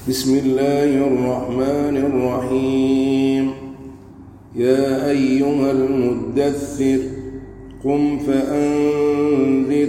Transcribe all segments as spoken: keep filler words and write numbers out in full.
بسم الله الرحمن الرحيم. يا أيها المدثر قم فأنذر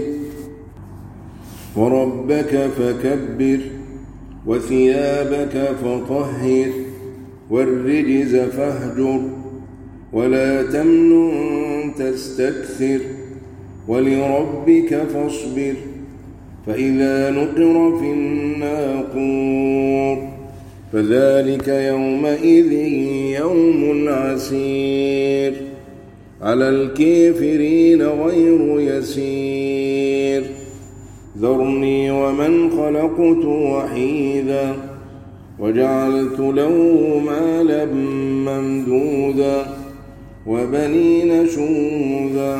وربك فكبر وثيابك فطهر والرجز فاهجر ولا تمنن تستكثر ولربك فاصبر فإذا نقر في الناقور فذلك يومئذ يوم عسير على الكافرين غير يسير. ذرني ومن خلقت وحيدا وجعلت له مالا ممدودا وبنين شهودا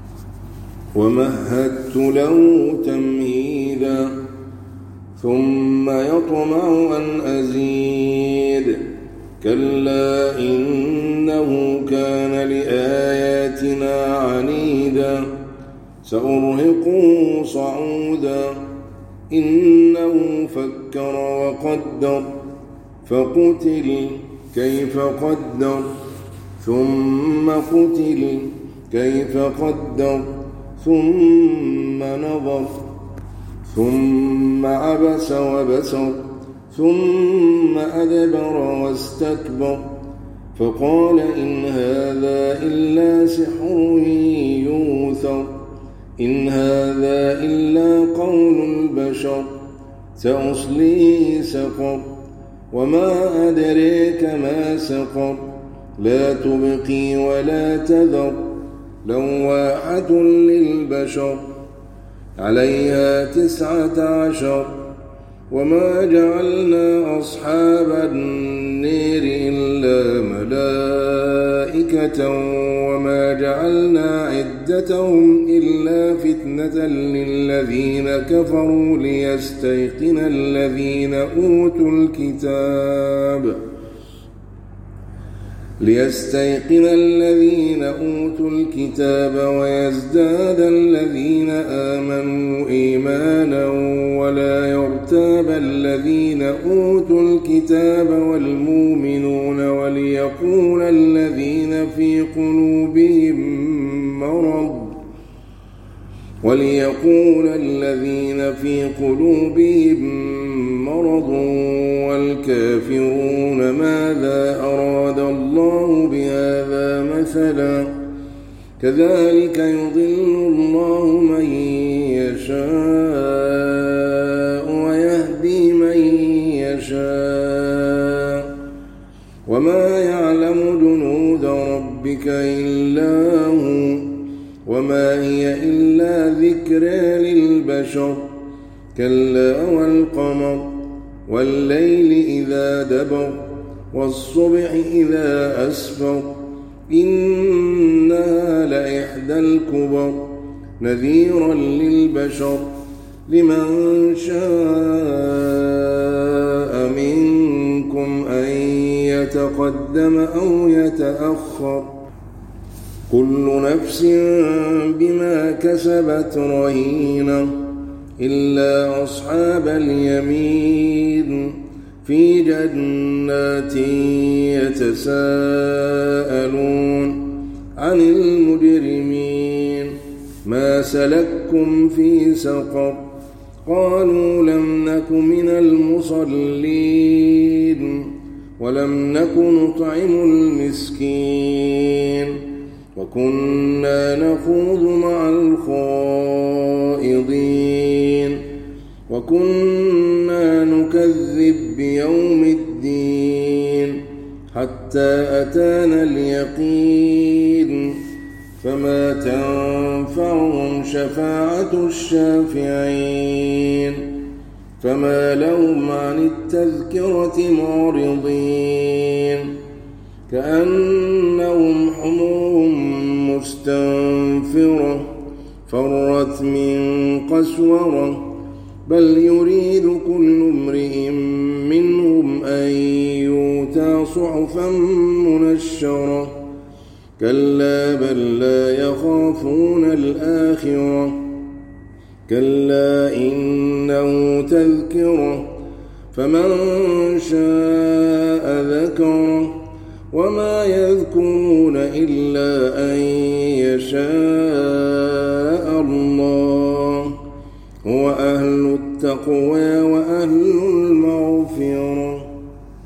ومهدت له تمهيدا ثم يطمع أن أزيد كلا إنه كان لآياتنا عنيدا سأرهقه صعودا إنه فكر وقدر فقتل كيف قدر ثم قتل كيف قدر ثم نظر ثم عبس وبسر ثم أدبر واستكبر فقال إن هذا إلا سحر يؤثر إن هذا إلا قول البشر سأصليه سقر وما أدريك ما سقر لا تبقي ولا تذر لواحة للبشر عليها تسعة عشر وما جعلنا أصحاب النير إلا ملائكة وما جعلنا عدتهم إلا فتنة للذين كفروا ليستيقن الذين أوتوا الكتاب ليستيقن الذين أوتوا الكتاب ويزداد الذين آمنوا إيمانا ولا يرتاب الذين أوتوا الكتاب والمؤمنون وليقول الذين في قلوبهم مرض وليقول الذين في قلوبهم مرض والكافرون ماذا أراد الله بهذا مثلا كذلك يضل الله من يشاء ويهدي من يشاء وما يعلم جنود ربك إلا هو وما هي إلا ذكرى للبشر كلا والقمر والليل إذا دبر والصبح إذا أسفر إنها لإحدى الكبر نذيرا للبشر لمن شاء منكم أن يتقدم أو يتأخر كل نفس بما كسبت رهينة إلا أصحاب اليمين في جنات يتساءلون عن المجرمين ما سلككم في سقر قالوا لم نك من المصلين ولم نك نطعم المسكين وكنا نخوض مع الخائضين وكنا نكذب بيوم الدين حتى أتانا اليقين فما تنفعهم شفاعة الشافعين فما لهم عن التذكرة معرضين كأنهم حمر مستنفرة فرت من قسورة بل يريد كل امرئ منهم أن يؤتى صحفا منشرة كلا بل لا يخافون الآخرة كلا إنه تذكرة فمن شاء ذكره وما يذكرون إلا أن يشاء الله هو أهل التقوى وأهل المغفرة